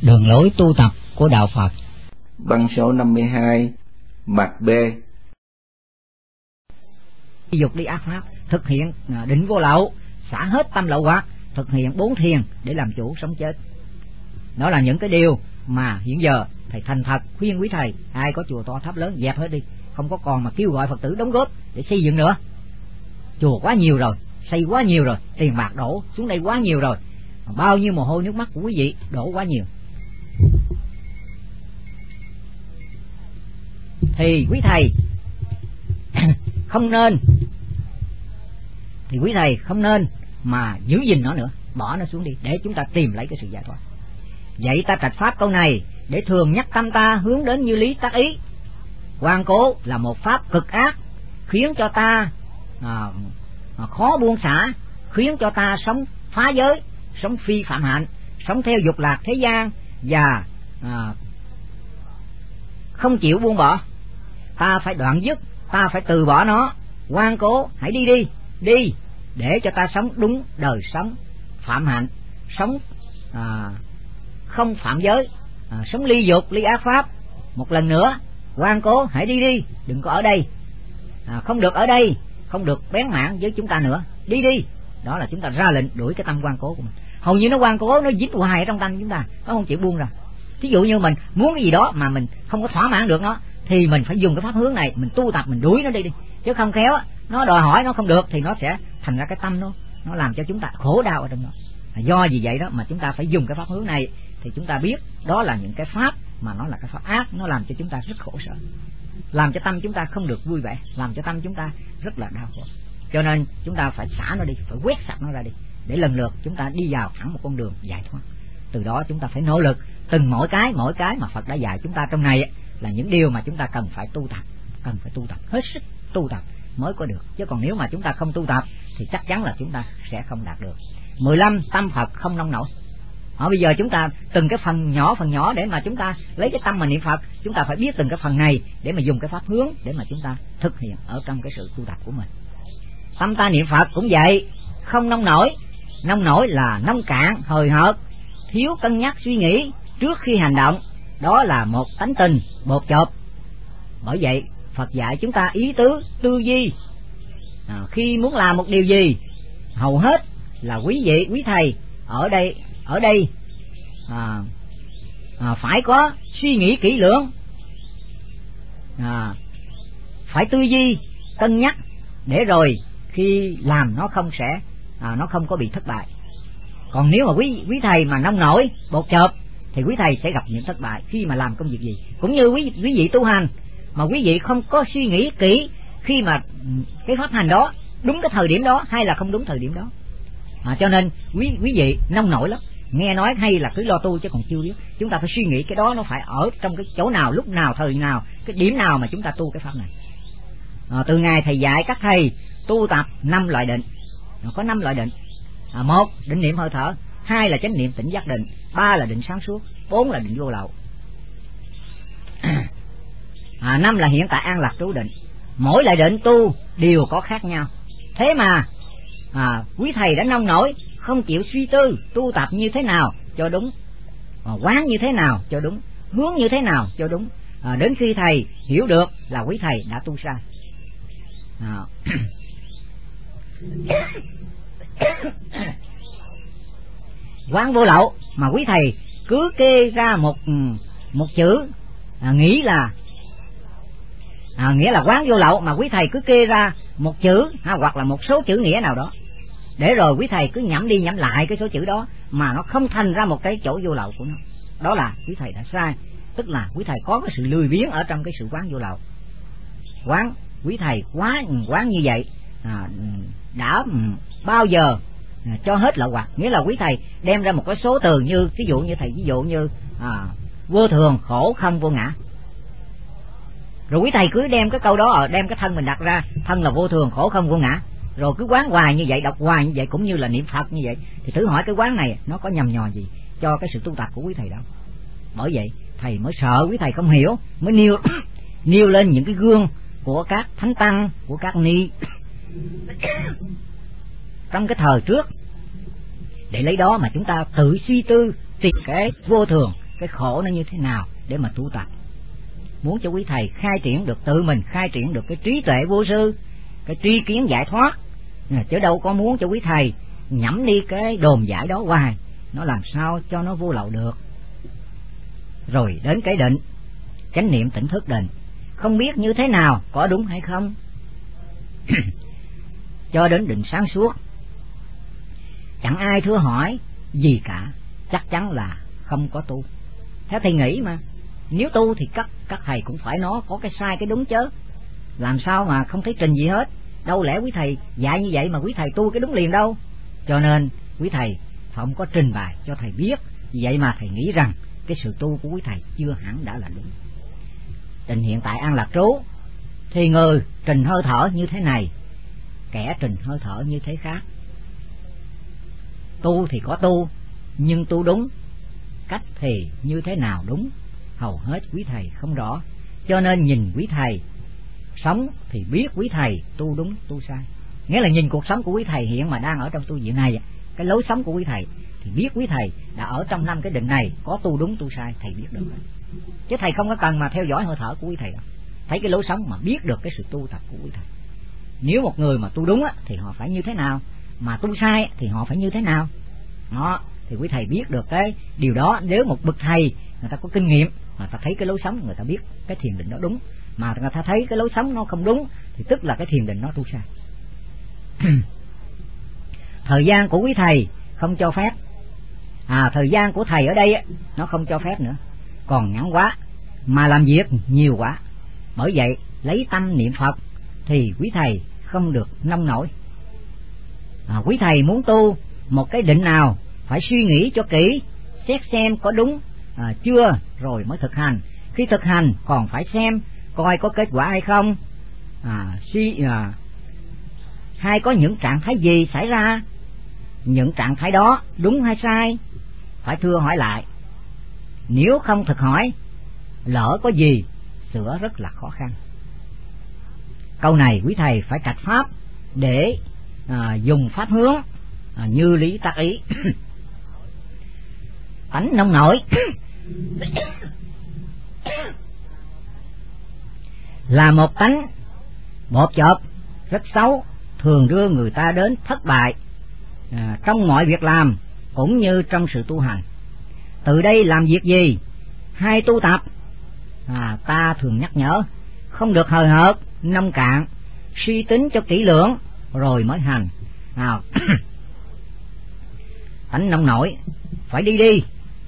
Đường lối tu tập của Đạo Phật. Băng số 52, mặt B. Dục ly ác pháp, thực hiện định vô lậu, xả hết tâm lậu hoặc, thực hiện 4 thiền để làm chủ sống chết. Đó là những cái điều mà hiện giờ thầy thành thật khuyên quý thầy, ai có chùa to tháp lớn dẹp hết đi, không có còn mà kêu gọi Phật tử đóng góp để xây dựng nữa. Chùa quá nhiều rồi, xây quá nhiều rồi, tiền bạc đổ xuống đây quá nhiều rồi, bao nhiêu mồ hôi nước mắt của quý vị đổ quá nhiều. Thì quý thầy không nên, mà giữ gìn nó nữa, bỏ nó xuống đi để chúng ta tìm lấy cái sự giải thoát. Vậy ta trạch pháp câu này để thường nhắc tâm ta hướng đến như lý tác ý. Ngoan cố là một pháp cực ác, khiến cho ta khó buông xả, khiến cho ta sống phá giới, sống phi phạm hạnh, sống theo dục lạc thế gian và không chịu buông bỏ. Ta phải đoạn dứt, ta phải từ bỏ nó. Ngoan cố hãy đi để cho ta sống đúng đời sống phạm hạnh, sống không phạm giới, sống ly dục ly ác pháp. Một lần nữa, ngoan cố hãy đi, đừng có ở đây, không được ở đây, không được bén mảng với chúng ta nữa, đi. Đó là chúng ta ra lệnh đuổi cái tâm ngoan cố của mình. Hầu như nó ngoan cố, nó dính hoài ở trong tâm chúng ta, nó không chịu buông ra. Ví dụ như mình muốn cái gì đó mà mình không có thỏa mãn được nó, thì mình phải dùng cái pháp hướng này, mình tu tập, mình đuổi nó đi, chứ không khéo nó đòi hỏi nó không được thì nó sẽ thành ra cái tâm nó làm cho chúng ta khổ đau ở trong đó. Do vì vậy đó mà chúng ta phải dùng cái pháp hướng này, thì chúng ta biết đó là những cái pháp mà nó là cái pháp ác, nó làm cho chúng ta rất khổ sở, làm cho tâm chúng ta không được vui vẻ, làm cho tâm chúng ta rất là đau khổ. Cho nên chúng ta phải xả nó đi, phải quét sạch nó ra đi, để lần lượt chúng ta đi vào thẳng một con đường giải thoát. Từ đó chúng ta phải nỗ lực từng mỗi cái mà Phật đã dạy chúng ta trong này là những điều mà chúng ta cần phải tu tập, hết sức tu tập mới có được. Chứ còn nếu mà chúng ta không tu tập thì chắc chắn là chúng ta sẽ không đạt được. 15. Tâm Phật không nông nổi. Bây giờ chúng ta từng cái phần nhỏ để mà chúng ta lấy cái tâm mà niệm Phật, chúng ta phải biết từng cái phần này để mà dùng cái pháp hướng để mà chúng ta thực hiện ở trong cái sự tu tập của mình. Tâm ta niệm Phật cũng vậy, không nông nổi. Nông nổi là nông cạn, hời hợt, thiếu cân nhắc suy nghĩ trước khi hành động. Đó là một tánh tình bột chộp. Bởi vậy Phật dạy chúng ta ý tứ, tư duy. Khi muốn làm một điều gì, hầu hết là quý thầy ở đây phải có suy nghĩ kỹ lưỡng, phải tư duy, cân nhắc, để rồi khi làm nó không có bị thất bại. Còn nếu mà quý thầy mà nông nổi, bột chộp thì quý thầy sẽ gặp những thất bại khi mà làm công việc gì. Cũng như quý vị tu hành mà quý vị không có suy nghĩ kỹ khi mà cái pháp hành đó đúng cái thời điểm đó hay là không đúng thời điểm đó. Cho nên quý vị nông nổi lắm, nghe nói hay là cứ lo tu chứ còn chưa biết. Chúng ta phải suy nghĩ cái đó nó phải ở trong cái chỗ nào, lúc nào, thời nào, cái điểm nào mà chúng ta tu cái pháp này. Từ ngày thầy dạy các thầy tu tập 5 loại định, có 5 loại định. 1. Định niệm hơi thở, 2 là chánh niệm tỉnh giác định, 3 là định sáng suốt, 4 là định vô lậu, 5 là hiện tại an lạc trú định. Mỗi loại định tu đều có khác nhau. Thế mà quý thầy đã nông nổi, không chịu suy tư tu tập như thế nào cho đúng, quán như thế nào cho đúng, hướng như thế nào cho đúng. Đến khi thầy hiểu được là quý thầy đã tu sai. Quán vô lậu mà quý thầy cứ kê ra một chữ, nghĩ là nghĩa là quán vô lậu, mà quý thầy cứ kê ra một chữ hoặc là một số chữ nghĩa nào đó, để rồi quý thầy cứ nhẩm đi nhẩm lại cái số chữ đó mà nó không thành ra một cái chỗ vô lậu của nó. Đó là quý thầy đã sai, tức là quý thầy có cái sự lười biếng ở trong cái sự quán vô lậu. Quý thầy quán như vậy đã bao giờ cho hết lậu hoặc, nghĩa là quý thầy đem ra một cái số từ như ví dụ như vô thường khổ không vô ngã, rồi quý thầy cứ đem cái câu đó, đem cái thân mình đặt ra, thân là vô thường khổ không vô ngã, rồi cứ quán hoài như vậy, đọc hoài như vậy, cũng như là niệm Phật như vậy, thì thử hỏi cái quán này nó có nhầm nhò gì cho cái sự tu tập của quý thầy đâu. Bởi vậy thầy mới sợ quý thầy không hiểu, mới nêu lên những cái gương của các thánh tăng, của các ni trong cái thời trước, để lấy đó mà chúng ta tự suy tư tìm cái vô thường, cái khổ nó như thế nào để mà tu tập. Muốn cho quý thầy khai triển được, tự mình khai triển được cái trí tuệ vô sư, cái tri kiến giải thoát, chứ đâu có muốn cho quý thầy nhẩm đi cái đồn giải đó hoài, nó làm sao cho nó vô lậu được. Rồi đến cái định, chánh niệm tỉnh thức định, không biết như thế nào, có đúng hay không. Cho đến định sáng suốt, chẳng ai thưa hỏi gì cả, chắc chắn là không có tu. Theo thầy nghĩ mà, nếu tu thì các thầy cũng phải nó có cái sai cái đúng chứ, làm sao mà không thấy trình gì hết. Đâu lẽ quý thầy dạy như vậy mà quý thầy tu cái đúng liền đâu. Cho nên quý thầy không có trình bày cho thầy biết. Vì vậy mà thầy nghĩ rằng cái sự tu của quý thầy chưa hẳn đã là đúng. Trình hiện tại an lạc trú thì người trình hơi thở như thế này, kẻ trình hơi thở như thế khác. Tu thì có tu, nhưng tu đúng cách thì như thế nào đúng, hầu hết quý thầy không rõ. Cho nên nhìn quý thầy sống thì biết quý thầy tu đúng tu sai. Nghĩa là nhìn cuộc sống của quý thầy hiện mà đang ở trong tu viện này, cái lối sống của quý thầy thì biết quý thầy đã ở trong 5 cái định này có tu đúng tu sai, thầy biết được. Chứ thầy không có cần mà theo dõi hơi thở của quý thầy đâu. Thấy cái lối sống mà biết được cái sự tu tập của quý thầy. Nếu một người mà tu đúng thì họ phải như thế nào, mà tu sai thì họ phải như thế nào. Đó, thì quý thầy biết được cái điều đó. Nếu một bậc thầy người ta có kinh nghiệm, người ta thấy cái lối sống, người ta biết cái thiền định đó đúng, mà người ta thấy cái lối sống nó không đúng thì tức là cái thiền định nó tu sai. Thời gian của quý thầy không cho phép, thời gian của thầy ở đây nó không cho phép nữa, còn ngắn quá mà làm việc nhiều quá. Bởi vậy lấy tâm niệm Phật thì quý thầy không được nông nổi. Quý thầy muốn tu một cái định nào phải suy nghĩ cho kỹ, xét xem có đúng chưa rồi mới thực hành. Khi thực hành còn phải xem coi có kết quả hay không, hay có những trạng thái gì xảy ra, những trạng thái đó đúng hay sai, phải thưa hỏi lại. Nếu không thực hỏi, lỡ có gì sửa rất là khó khăn. Câu này quý thầy phải trạch pháp để dùng pháp hướng như lý tác ý. Tánh nông nổi là một tánh bột chộp rất xấu, thường đưa người ta đến thất bại trong mọi việc làm cũng như trong sự tu hành. Từ đây làm việc gì hay tu tập, ta thường nhắc nhở không được hời hợt nông cạn, suy tính cho kỹ lưỡng rồi mới hành. Tánh nông nổi phải đi,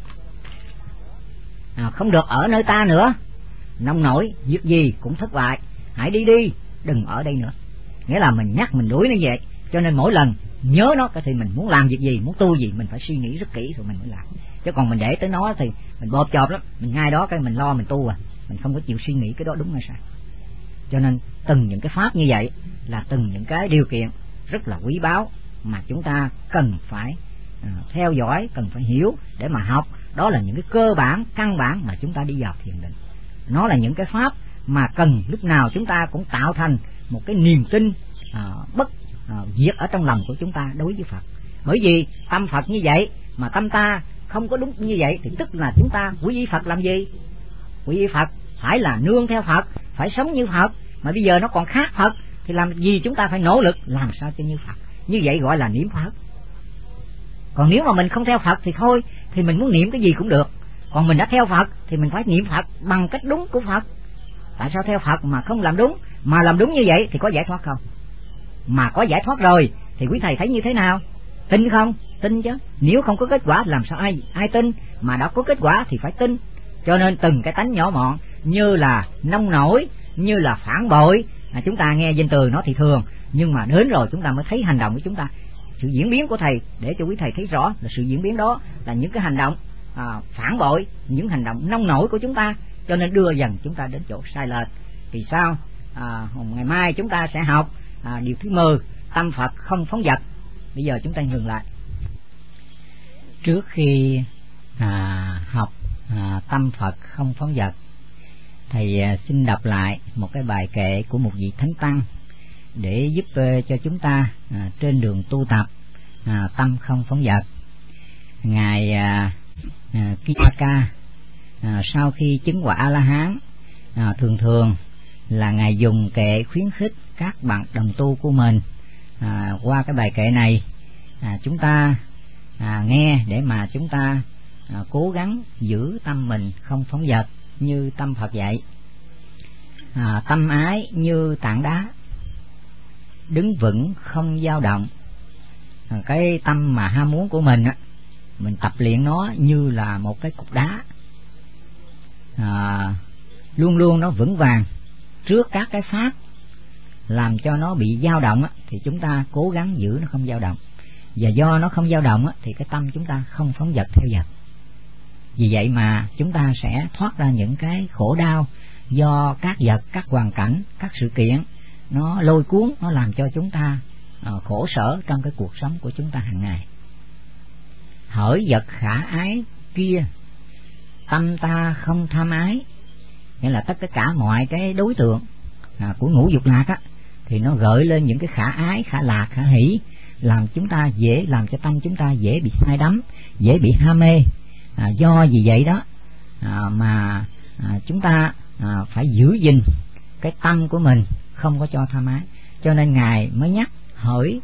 không được ở nơi ta nữa. Nông nổi việc gì cũng thất bại, hãy đi, đừng ở đây nữa. Nghĩa là mình nhắc mình đuổi nó vậy. Cho nên mỗi lần nhớ nó thì mình muốn làm việc gì, muốn tu gì, mình phải suy nghĩ rất kỹ rồi mình mới làm. Chứ còn mình để tới nó thì mình bộp chộp lắm, mình ngay đó cái mình lo mình tu mình không có chịu suy nghĩ cái đó đúng hay sai. Cho nên từng những cái pháp như vậy là từng những cái điều kiện rất là quý báu mà chúng ta cần phải theo dõi, cần phải hiểu để mà học. Đó là những cái cơ bản, căn bản mà chúng ta đi vào thiền định. Nó là những cái pháp mà cần lúc nào chúng ta cũng tạo thành một cái niềm tin bất diệt ở trong lòng của chúng ta đối với Phật. Bởi vì tâm Phật như vậy mà tâm ta không có đúng như vậy thì tức là chúng ta quy y Phật làm gì? Quy y Phật phải là nương theo Phật, phải sống như Phật. Mà bây giờ nó còn khác Phật thì làm gì chúng ta phải nỗ lực làm sao cho như Phật. Như vậy gọi là niệm Phật. Còn nếu mà mình không theo Phật thì thôi, thì mình muốn niệm cái gì cũng được. Còn mình đã theo Phật thì mình phải niệm Phật bằng cách đúng của Phật. Tại sao theo Phật mà không làm đúng? Mà làm đúng như vậy thì có giải thoát không? Mà có giải thoát rồi thì quý thầy thấy như thế nào? Tin không? Tin chứ. Nếu không có kết quả làm sao ai tin? Mà đã có kết quả thì phải tin. Cho nên từng cái tánh nhỏ mọn như là nông nổi, như là phản bội, chúng ta nghe danh từ nó thì thường, nhưng mà đến rồi chúng ta mới thấy hành động của chúng ta. Sự diễn biến của thầy để cho quý thầy thấy rõ là sự diễn biến đó là những cái hành động phản bội, những hành động nông nổi của chúng ta, cho nên đưa dần chúng ta đến chỗ sai lệch. Vì sao? Ngày mai chúng ta sẽ học điều thứ 10, tâm Phật không phóng dật. Bây giờ chúng ta ngừng lại. Trước khi học tâm Phật không phóng dật, thầy xin đọc lại một cái bài kệ của một vị thánh tăng để giúp cho chúng ta trên đường tu tập tâm không phóng dật. Ngài Kiyaka sau khi chứng quả A-la-hán, thường thường là Ngài dùng kệ khuyến khích các bạn đồng tu của mình. Qua cái bài kệ này, chúng ta nghe để mà chúng ta cố gắng giữ tâm mình không phóng dật như tâm Phật dạy. Tâm ái như tảng đá, đứng vững không dao động. Cái tâm mà ham muốn của mình á, mình tập luyện nó như là một cái cục đá, luôn luôn nó vững vàng trước các cái pháp làm cho nó bị dao động á, thì chúng ta cố gắng giữ nó không dao động. Và do nó không dao động á, thì cái tâm chúng ta không phóng dật theo dật. Vì vậy mà chúng ta sẽ thoát ra những cái khổ đau do các vật, các hoàn cảnh, các sự kiện nó lôi cuốn, nó làm cho chúng ta khổ sở trong cái cuộc sống của chúng ta hàng ngày. Hỡi vật khả ái kia, tâm ta không tham ái. Nghĩa là tất cả mọi cái đối tượng của ngũ dục lạc á, thì nó gợi lên những cái khả ái, khả lạc, khả hỷ, làm chúng ta dễ, làm cho tâm chúng ta dễ bị say đắm, dễ bị ham mê. Do vì vậy đó mà chúng ta phải giữ gìn cái tâm của mình không có cho tham ái. Cho nên Ngài mới nhắc hỡi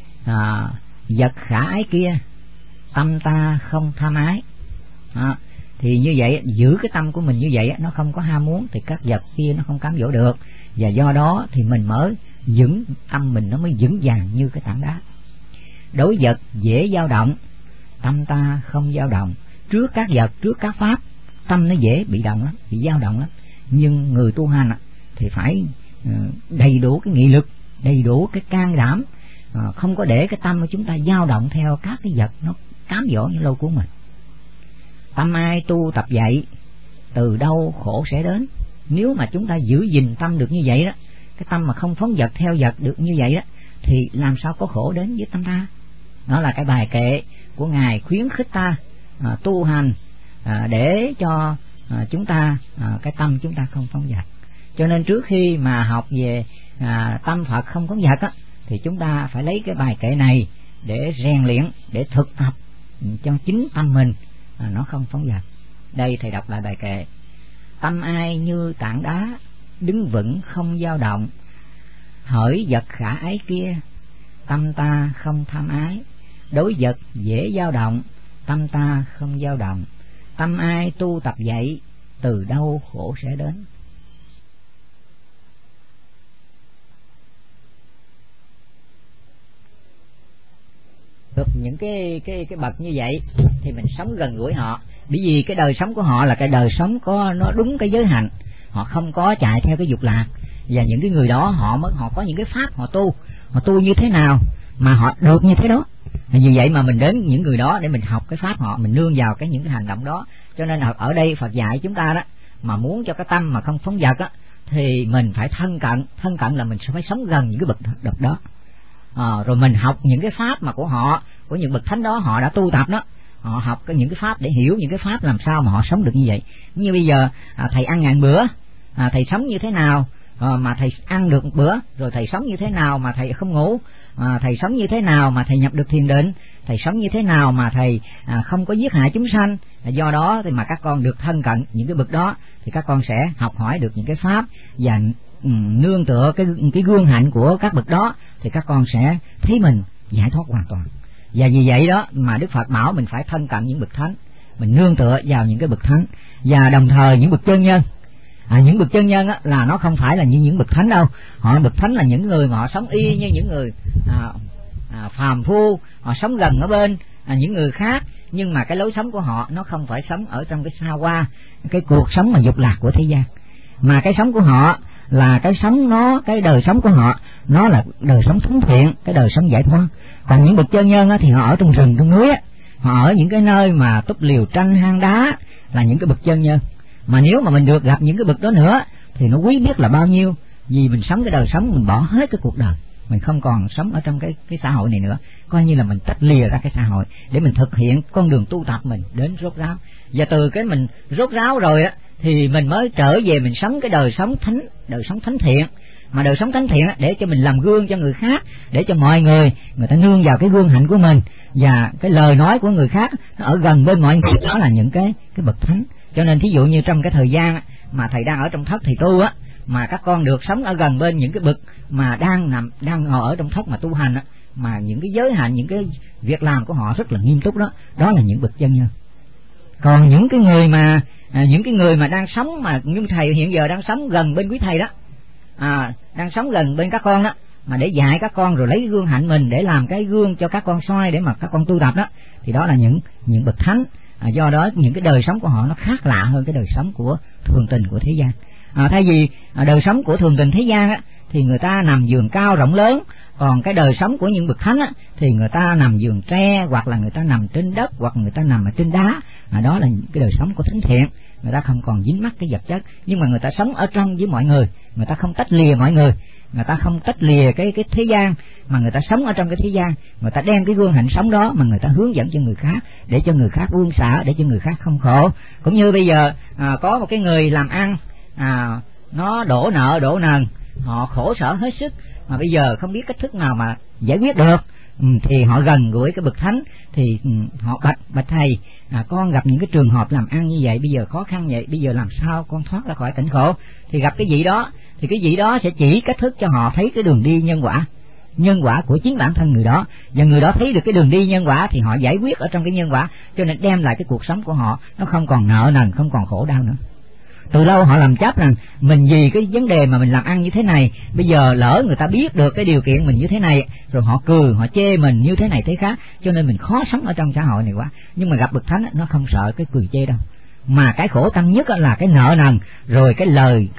vật khả ái kia, tâm ta không tham ái. Thì như vậy, giữ cái tâm của mình như vậy, nó không có ham muốn, thì các vật kia nó không cám dỗ được. Và do đó thì mình mới vững, tâm mình nó mới vững vàng như cái tảng đá. Đối vật dễ dao động, tâm ta không dao động. Trước các vật, trước các pháp, tâm nó dễ bị động lắm, bị dao động lắm. Nhưng người tu hành thì phải đầy đủ cái nghị lực, đầy đủ cái can đảm, không có để cái tâm của chúng ta dao động theo các cái vật nó cám dỗ như lâu của mình. Tâm ai tu tập vậy, từ đâu khổ sẽ đến. Nếu mà chúng ta giữ gìn tâm được như vậy đó, cái tâm mà không phóng dật theo vật được như vậy đó, thì làm sao có khổ đến với tâm ta. Đó là cái bài kệ của Ngài khuyến khích ta tu hành để cho chúng ta cái tâm chúng ta không phóng dật. Cho nên trước khi mà học về tâm Phật không phóng dật á, thì chúng ta phải lấy cái bài kệ này để rèn luyện, để thực tập cho chính tâm mình nó không phóng dật. Đây thầy đọc lại bài kệ. Tâm ai như tảng đá, đứng vững không dao động. Hỡi vật khả ái kia, tâm ta không tham ái. Đối vật dễ dao động, tâm ta không dao động. Tâm ai tu tập vậy, từ đâu khổ sẽ đến. Được những cái bậc như vậy thì mình sống gần gũi họ, bởi vì cái đời sống của họ là cái đời sống có nó đúng cái giới hạnh, họ không có chạy theo cái dục lạc. Và những cái người đó họ có những cái pháp họ tu như thế nào mà họ được như thế đó. Vì vậy mà mình đến những người đó để mình học cái pháp họ, mình nương vào những cái hành động đó. Cho nên ở đây Phật dạy chúng ta đó, mà muốn cho cái tâm mà không phóng dật á, thì mình phải thân cận là mình sẽ phải sống gần những cái bậc đó. Rồi mình học những cái pháp mà của những bậc thánh đó họ đã tu tập đó, họ học những cái pháp để hiểu những cái pháp làm sao mà họ sống được như vậy. Như bây giờ thầy ăn ngàn bữa, thầy sống như thế nào mà thầy ăn được một bữa, rồi thầy sống như thế nào mà thầy không ngủ, thầy sống như thế nào mà thầy nhập được thiền định, thầy sống như thế nào mà thầy không có giết hại chúng sanh. Do đó thì mà các con được thân cận những cái bậc đó, thì các con sẽ học hỏi được những cái pháp, và nương tựa cái gương hạnh của các bậc đó thì các con sẽ thấy mình giải thoát hoàn toàn. Và vì vậy đó mà Đức Phật bảo mình phải thân cận những bậc thánh, mình nương tựa vào những cái bậc thánh. Và đồng thời những bậc chân nhân, những bậc chân nhân á, là nó không phải là như những bậc thánh đâu. Bậc thánh là những người mà họ sống y như những người phàm phu, họ sống gần ở bên những người khác, nhưng mà cái lối sống của họ nó không phải sống ở trong cái xa hoa, cái cuộc sống mà dục lạc của thế gian, mà cái sống của họ là cái đời sống của họ nó là đời sống thánh thiện, cái đời sống giải thoát. Còn những bậc chân nhân á, thì họ ở trong rừng trong núi á, họ ở những cái nơi mà túp liều tranh hang đá, là những cái bậc chân nhân. Mà nếu mà mình được gặp những cái bậc đó nữa thì nó quý biết là bao nhiêu, vì mình sống cái đời sống, mình bỏ hết cái cuộc đời, mình không còn sống ở trong cái xã hội này nữa, coi như là mình tách lìa ra cái xã hội để mình thực hiện con đường tu tập mình đến rốt ráo. Và từ cái mình rốt ráo rồi á thì mình mới trở về mình sống cái đời sống thánh thiện. Mà đời sống thánh thiện á, để cho mình làm gương cho người khác, để cho mọi người ta nương vào cái gương hạnh của mình, và cái lời nói của người khác nó ở gần bên mọi người, đó là những cái bậc thánh. Cho nên thí dụ như trong cái thời gian mà thầy đang ở trong thất thầy tu á, mà các con được sống ở gần bên những cái bậc mà đang ngồi ở trong thất mà tu hành á, mà những cái giới hạn, những cái việc làm của họ rất là nghiêm túc đó, đó là những bậc chân nhân. Còn những cái người mà đang sống mà như thầy hiện giờ đang sống gần bên quý thầy đó, đang sống gần bên các con đó, mà để dạy các con rồi lấy gương hạnh mình để làm cái gương cho các con soi để mà các con tu tập đó, thì đó là những bậc thánh. Do đó những cái đời sống của họ nó khác lạ hơn cái đời sống của thường tình của thế gian. Thay vì đời sống của thường tình thế gian á, thì người ta nằm giường cao rộng lớn, còn cái đời sống của những bậc thánh á, thì người ta nằm giường tre, hoặc là người ta nằm trên đất, hoặc người ta nằm ở trên đá. Đó là cái đời sống của thánh thiện. Người ta không còn dính mắc cái vật chất, nhưng mà người ta sống ở trong với mọi người, người ta không tách lìa mọi người, người ta không tách lìa cái thế gian, mà người ta sống ở trong cái thế gian, người ta đem cái gương hạnh sống đó mà người ta hướng dẫn cho người khác, để cho người khác buông xả, để cho người khác không khổ. Cũng như bây giờ có một cái người làm ăn, nó đổ nợ đổ nần, họ khổ sở hết sức, mà bây giờ không biết cách thức nào mà giải quyết được, thì họ gần gũi cái bậc thánh, thì họ bạch thầy, con gặp những cái trường hợp làm ăn như vậy, bây giờ khó khăn vậy, bây giờ làm sao con thoát ra khỏi cảnh khổ. Thì gặp cái vị đó, thì cái vị đó sẽ chỉ cách thức cho họ thấy cái đường đi nhân quả của chính bản thân người đó, và người đó thấy được cái đường đi nhân quả thì họ giải quyết ở trong cái nhân quả, cho nên đem lại cái cuộc sống của họ nó không còn nợ nần, không còn khổ đau nữa. Từ lâu họ làm chấp rằng mình vì cái vấn đề mà mình làm ăn như thế này, bây giờ lỡ người ta biết được cái điều kiện mình như thế này, rồi họ cười, họ chê mình như thế này thế khác, cho nên mình khó sống ở trong xã hội này quá. Nhưng mà gặp bậc thánh nó không sợ cái cười chê đâu, mà cái khổ tâm nhất là cái nợ nần, rồi cái lời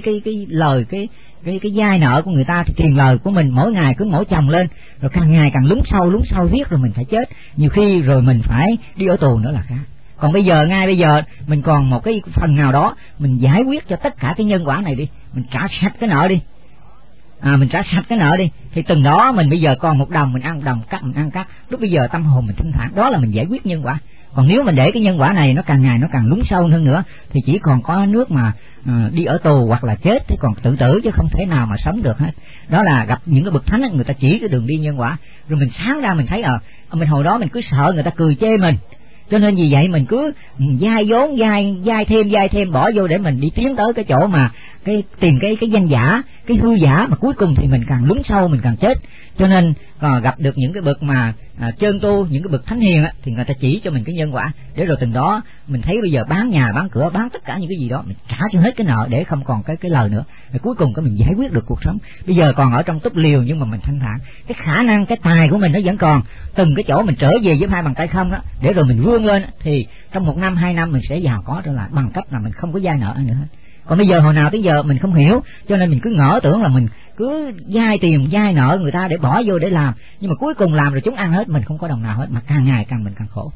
cái vay nợ của người ta, thì tiền lời của mình mỗi ngày cứ mỗi chồng lên, rồi càng ngày càng lún sâu riết, rồi mình phải chết, nhiều khi rồi mình phải đi ở tù nữa là khác. Còn bây giờ mình còn một cái phần nào đó mình giải quyết cho tất cả cái nhân quả này đi, mình trả sạch cái nợ đi, mình trả sạch cái nợ đi, thì từng đó mình bây giờ còn một đồng mình ăn một đồng, cắt mình ăn cắt, lúc bây giờ tâm hồn mình thanh thản, đó là mình giải quyết nhân quả. Còn nếu mình để cái nhân quả này nó càng ngày nó càng lún sâu hơn nữa, thì chỉ còn có nước mà đi ở tù hoặc là chết, thì còn tự tử chứ không thể nào mà sống được hết. Đó là gặp những cái bậc thánh, người ta chỉ cái đường đi nhân quả, rồi mình sáng ra mình thấy mình hồi đó mình cứ sợ người ta cười chê mình, cho nên vì vậy mình cứ vay vốn vay thêm bỏ vô để mình đi tiến tới cái chỗ mà tìm cái danh giả, cái hư giả, mà cuối cùng thì mình càng lún sâu, mình càng chết. Cho nên gặp được những cái bậc mà chân tu, những cái bậc thánh hiền á, thì người ta chỉ cho mình cái nhân quả, để rồi từng đó mình thấy bây giờ bán nhà bán cửa, bán tất cả những cái gì đó, mình trả cho hết cái nợ để không còn cái lời nữa, rồi cuối cùng mình giải quyết được cuộc sống. Bây giờ còn ở trong túp liều nhưng mà mình thanh thản, cái khả năng, cái tài của mình nó vẫn còn, từng cái chỗ mình trở về với hai bàn tay không đó, để rồi mình vươn lên, thì trong 1 năm 2 năm mình sẽ giàu có trở lại, bằng cách là mình không có vay nợ nữa hết. Còn bây giờ hồi nào tới giờ mình không hiểu, cho nên mình cứ ngỡ tưởng là mình cứ vay tiền vay nợ người ta để bỏ vô để làm, nhưng mà cuối cùng làm rồi chúng ăn hết, mình không có đồng nào hết, mà càng ngày càng mình càng khổ.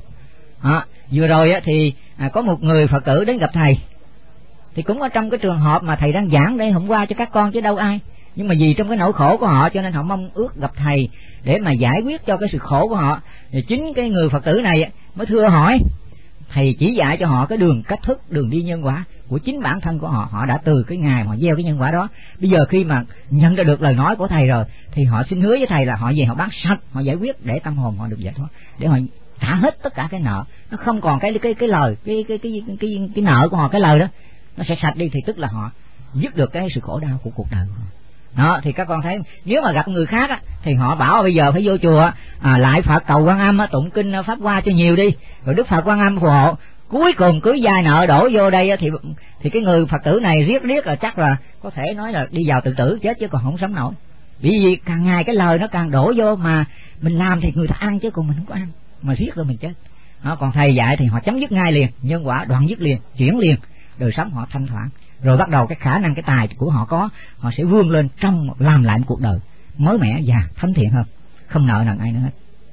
Vừa rồi thì có một người Phật tử đến gặp thầy, thì cũng ở trong cái trường hợp mà thầy đang giảng đây hôm qua cho các con chứ đâu ai, nhưng mà vì trong cái nỗi khổ của họ cho nên họ mong ước gặp thầy để mà giải quyết cho cái sự khổ của họ. Thì chính cái người Phật tử này mới thưa hỏi thầy chỉ dạy cho họ cái cách thức đường đi nhân quả của chính bản thân của họ. Họ đã từ cái ngày họ gieo cái nhân quả đó, bây giờ khi mà nhận ra được lời nói của thầy rồi thì họ xin hứa với thầy là họ về họ bán sạch, họ giải quyết để tâm hồn họ được giải thoát, để họ trả hết tất cả cái nợ, nó không còn cái lời cái nợ của họ, cái lời đó nó sẽ sạch đi, thì tức là họ dứt được cái sự khổ đau của cuộc đời của họ. Đó thì các con thấy, nếu mà gặp người khác thì họ bảo bây giờ phải vô chùa lại Phật cầu Quan Âm tụng kinh pháp hoa cho nhiều đi, rồi Đức Phật Quan Âm phù hộ, cuối cùng cứ vay nợ đổ vô đây thì cái người Phật tử này riết là chắc là có thể nói là đi vào tự tử chết chứ còn không sống nổi. Vì càng ngày cái lời nó càng đổ vô, mà mình làm thì người ta ăn chứ còn mình không có ăn, mà riết rồi mình chết. Còn thầy dạy thì họ chấm dứt ngay liền, nhân quả đoạn dứt liền, chuyển liền, đời sống họ thanh thoảng, rồi bắt đầu cái khả năng, cái tài của họ có, họ sẽ vươn lên trong làm lại một cuộc đời mới mẻ và thánh thiện hơn, không nợ nần ai nữa hết.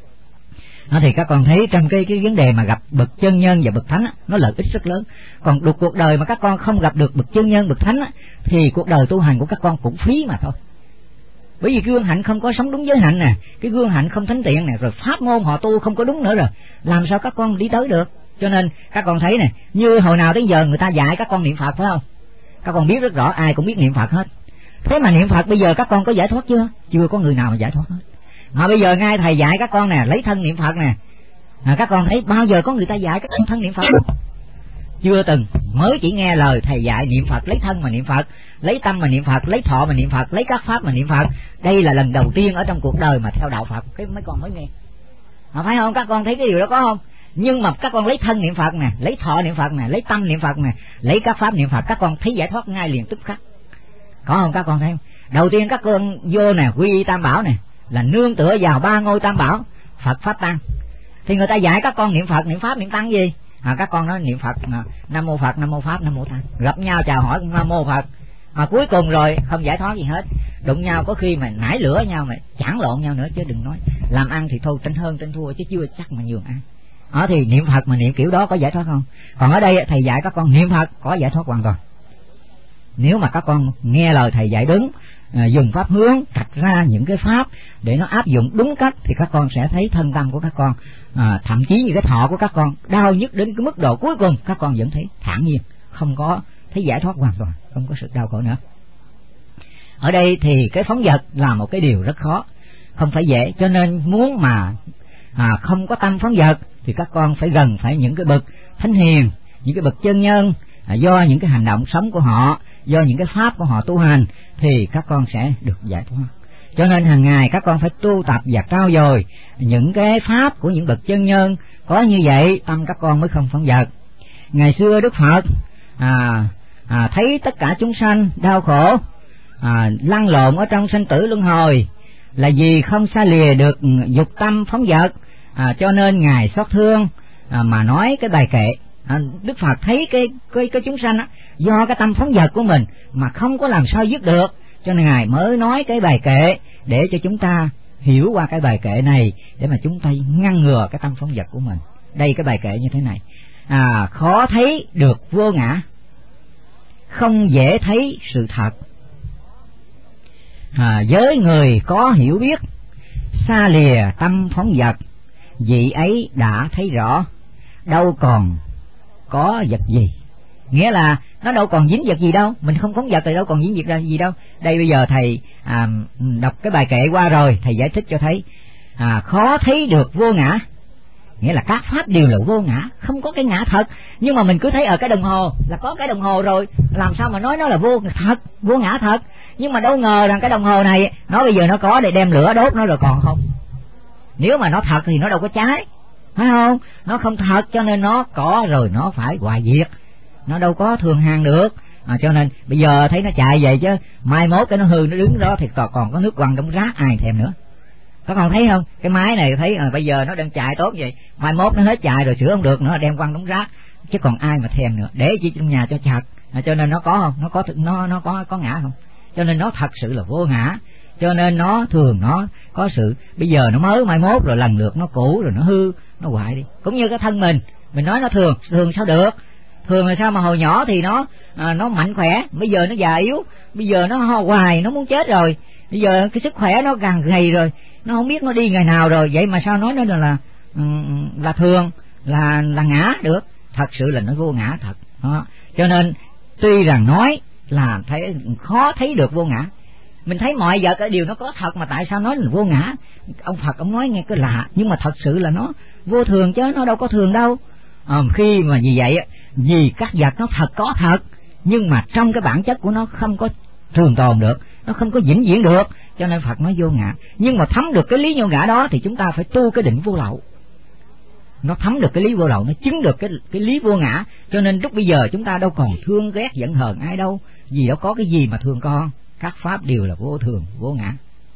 Thì các con thấy trong cái vấn đề mà gặp bậc chân nhân và bậc thánh nó lợi ích rất lớn. Còn được cuộc đời mà các con không gặp được bậc chân nhân bậc thánh thì cuộc đời tu hành của các con cũng phí mà thôi. Bởi vì cái gương hạnh không có sống đúng giới hạnh nè, cái gương hạnh không thánh thiện nè, rồi pháp môn họ tu không có đúng nữa, rồi làm sao các con đi tới được. Cho nên các con thấy nè, như hồi nào đến giờ người ta dạy các con niệm Phật phải không? Các con biết rất rõ, ai cũng biết niệm Phật hết. Thế mà niệm Phật bây giờ các con có giải thoát chưa? Chưa có người nào mà giải thoát hết. Mà bây giờ ngay thầy dạy các con nè, lấy thân niệm Phật nè, các con thấy bao giờ có người ta dạy các con thân niệm Phật? chưa từng, mới chỉ nghe lời thầy dạy niệm Phật, lấy thân mà niệm Phật, lấy tâm mà niệm Phật, lấy thọ mà niệm Phật, lấy các pháp mà niệm Phật. Đây là lần đầu tiên ở trong cuộc đời mà theo đạo Phật, cái mấy con mới nghe. Phải không? Các con thấy cái điều đó có không? Nhưng mà các con lấy thân niệm Phật nè, lấy thọ niệm Phật nè, lấy tâm niệm Phật nè, lấy các pháp niệm Phật, các con thấy giải thoát ngay liền tức khắc. Có không? Các con thấy không? Đầu tiên các con vô nè, quy y Tam Bảo nè, là nương tựa vào ba ngôi Tam Bảo, Phật Pháp Tăng. Thì người ta dạy các con niệm Phật, niệm Pháp, niệm Tăng gì? Các con nói niệm Phật, Nam Mô Phật, Nam Mô Pháp, Nam Mô Tăng. Gặp nhau chào hỏi Nam Mô Phật, mà cuối cùng rồi không giải thoát gì hết. Đụng nhau có khi mà nảy lửa nhau mà chảng lộn nhau nữa, chứ đừng nói làm ăn thì thôi, tranh hơn tranh thua chứ chưa chắc mà nhường ăn. Thì niệm Phật mà niệm kiểu đó có giải thoát không? Còn ở đây thầy dạy các con niệm Phật có giải thoát hoàn toàn. Nếu mà các con nghe lời thầy dạy đúng, dùng pháp hướng đặt ra những cái pháp để nó áp dụng đúng cách, thì các con sẽ thấy thân tâm của các con, thậm chí như cái thọ của các con đau nhức đến cái mức độ cuối cùng, các con vẫn thấy thản nhiên, không có thấy giải thoát hoàn toàn, không có sự đau khổ nữa. Ở đây thì cái phóng dật là một cái điều rất khó, không phải dễ, cho nên muốn mà không có tâm phóng dật thì các con phải gần phải những cái bậc thánh hiền, những cái bậc chân nhân, do những cái hành động sống của họ, do những cái pháp của họ tu hành thì các con sẽ được giải thoát. Cho nên hàng ngày các con phải tu tập và trau dồi những cái pháp của những bậc chân nhân, có như vậy tâm các con mới không phóng dật. Ngày xưa Đức Phật thấy tất cả chúng sanh đau khổ, lăn lộn ở trong sinh tử luân hồi, là vì không xa lìa được dục tâm phóng dật, cho nên Ngài xót thương mà nói cái bài kệ. Đức Phật thấy cái chúng sanh do cái tâm phóng dật của mình mà không có làm sao dứt được, cho nên Ngài mới nói cái bài kệ để cho chúng ta hiểu qua cái bài kệ này, để mà chúng ta ngăn ngừa cái tâm phóng dật của mình. Đây cái bài kệ như thế này: khó thấy được vô ngã, không dễ thấy sự thật. Với người có hiểu biết, xa lìa tâm phóng dật, vị ấy đã thấy rõ, đâu còn có vật gì. Nghĩa là nó đâu còn dính vật gì đâu, mình không phóng dật thì đâu còn dính vật gì đâu. Đây bây giờ thầy đọc cái bài kệ qua rồi, thầy giải thích cho thấy khó thấy được vô ngã, nghĩa là các pháp đều là vô ngã, không có cái ngã thật. Nhưng mà mình cứ thấy ở cái đồng hồ là có cái đồng hồ rồi, làm sao mà nói nó là vô thật, vô ngã thật. Nhưng mà đâu ngờ rằng cái đồng hồ này nó bây giờ nó có để đem lửa đốt nó rồi còn không. Nếu mà nó thật thì nó đâu có cháy, phải không? Nó không thật cho nên nó có rồi nó phải hoại diệt, nó đâu có thường hàng được. Cho nên bây giờ thấy nó chạy vậy, chứ mai mốt cái nó hư nó đứng đó thì còn có nước quăng trong rác ai thèm nữa. Các con thấy không? Cái máy này thấy bây giờ nó đang chạy tốt vậy, mai mốt nó hết chạy rồi sửa không được nữa, đem quăng đống rác, chứ còn ai mà thèm nữa. Để chỉ trong nhà cho chặt. Cho nên nó có không? Nó có ngã không? Cho nên nó thật sự là vô ngã. Cho nên nó thường nó có sự bây giờ nó mới, mai mốt rồi lần lượt nó cũ rồi nó hư, nó hoại đi. Cũng như cái thân mình nói nó thường sao được? Thường là sao mà hồi nhỏ thì nó mạnh khỏe, bây giờ nó già yếu, bây giờ nó ho hoài, nó muốn chết rồi. Bây giờ cái sức khỏe nó càng gầy rồi, nó không biết nó đi ngày nào rồi. Vậy mà sao nói nó là thường, là ngã được? Thật sự là nó vô ngã thật đó. Cho nên tuy rằng nói là thấy khó thấy được vô ngã, mình thấy mọi vật cái điều nó có thật, mà tại sao nói là vô ngã? Ông Phật ông nói nghe cái lạ, nhưng mà thật sự là nó vô thường chứ nó đâu có thường đâu. Khi mà như vậy, vì các vật nó thật có thật, nhưng mà trong cái bản chất của nó không có thường tồn được, nó không có vĩnh viễn được, cho nên Phật nói vô ngã. Nhưng mà thấm được cái lý vô ngã đó thì chúng ta phải tu cái định vô lậu. Nó thấm được cái lý vô lậu, nó chứng được cái lý vô ngã. Cho nên lúc bây giờ chúng ta đâu còn thương ghét giận hờn ai đâu, vì đâu có cái gì mà thương con. Các pháp đều là vô thường, vô ngã,